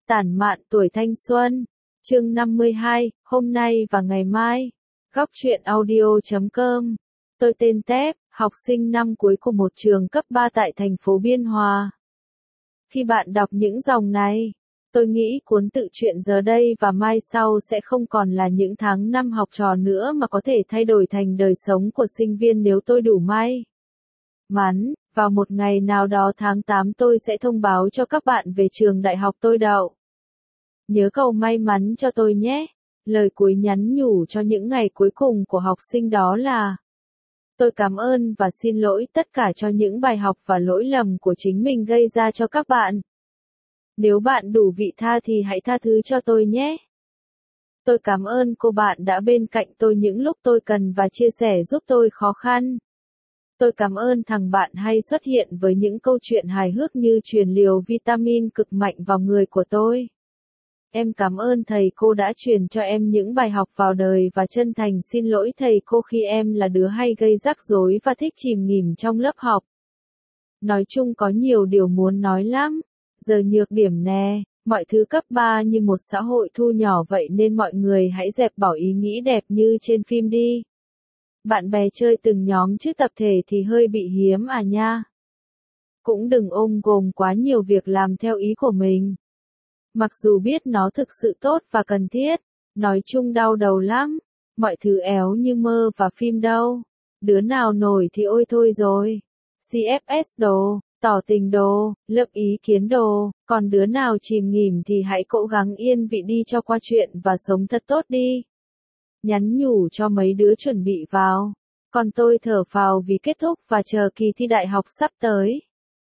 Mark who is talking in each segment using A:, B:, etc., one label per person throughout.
A: Tản mạn tuổi thanh xuân. Chương 52, hôm nay và ngày mai. Góc truyện audio.com. Tôi tên Tép, học sinh năm cuối của một trường cấp 3 tại thành phố Biên Hòa. Khi bạn đọc những dòng này, tôi nghĩ cuốn tự truyện giờ đây và mai sau sẽ không còn là những tháng năm học trò nữa mà có thể thay đổi thành đời sống của sinh viên nếu tôi đủ may mắn. Vào một ngày nào đó tháng 8 tôi sẽ thông báo cho các bạn về trường đại học tôi đậu. Nhớ cầu may mắn cho tôi nhé. Lời cuối nhắn nhủ cho những ngày cuối cùng của học sinh đó là: tôi cảm ơn và xin lỗi tất cả cho những bài học và lỗi lầm của chính mình gây ra cho các bạn. Nếu bạn đủ vị tha thì hãy tha thứ cho tôi nhé. Tôi cảm ơn cô bạn đã bên cạnh tôi những lúc tôi cần và chia sẻ giúp tôi khó khăn. Tôi cảm ơn thằng bạn hay xuất hiện với những câu chuyện hài hước như truyền liều vitamin cực mạnh vào người của tôi. Em cảm ơn thầy cô đã truyền cho em những bài học vào đời và chân thành xin lỗi thầy cô khi em là đứa hay gây rắc rối và thích chìm nghỉm trong lớp học. Nói chung có nhiều điều muốn nói lắm. Giờ nhược điểm nè, mọi thứ cấp 3 như một xã hội thu nhỏ vậy nên mọi người hãy dẹp bỏ ý nghĩ đẹp như trên phim đi. Bạn bè chơi từng nhóm chứ tập thể thì hơi bị hiếm à nha. Cũng đừng ôm gồm quá nhiều việc làm theo ý của mình. Mặc dù biết nó thực sự tốt và cần thiết, nói chung đau đầu lắm. Mọi thứ éo như mơ và phim đâu. Đứa nào nổi thì ôi thôi rồi. CFS đồ, tỏ tình đồ, lập ý kiến đồ, còn đứa nào chìm nghỉm thì hãy cố gắng yên vị đi cho qua chuyện và sống thật tốt đi. Nhắn nhủ cho mấy đứa chuẩn bị vào. Còn tôi thở phào vì kết thúc và chờ kỳ thi đại học sắp tới.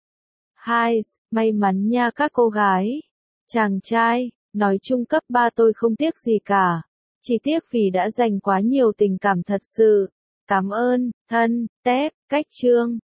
A: Hai, may mắn nha các cô gái. Chàng trai, nói chung cấp 3 tôi không tiếc gì cả. Chỉ tiếc vì đã dành quá nhiều tình cảm thật sự. Cảm ơn, thân, Tép, cách chương.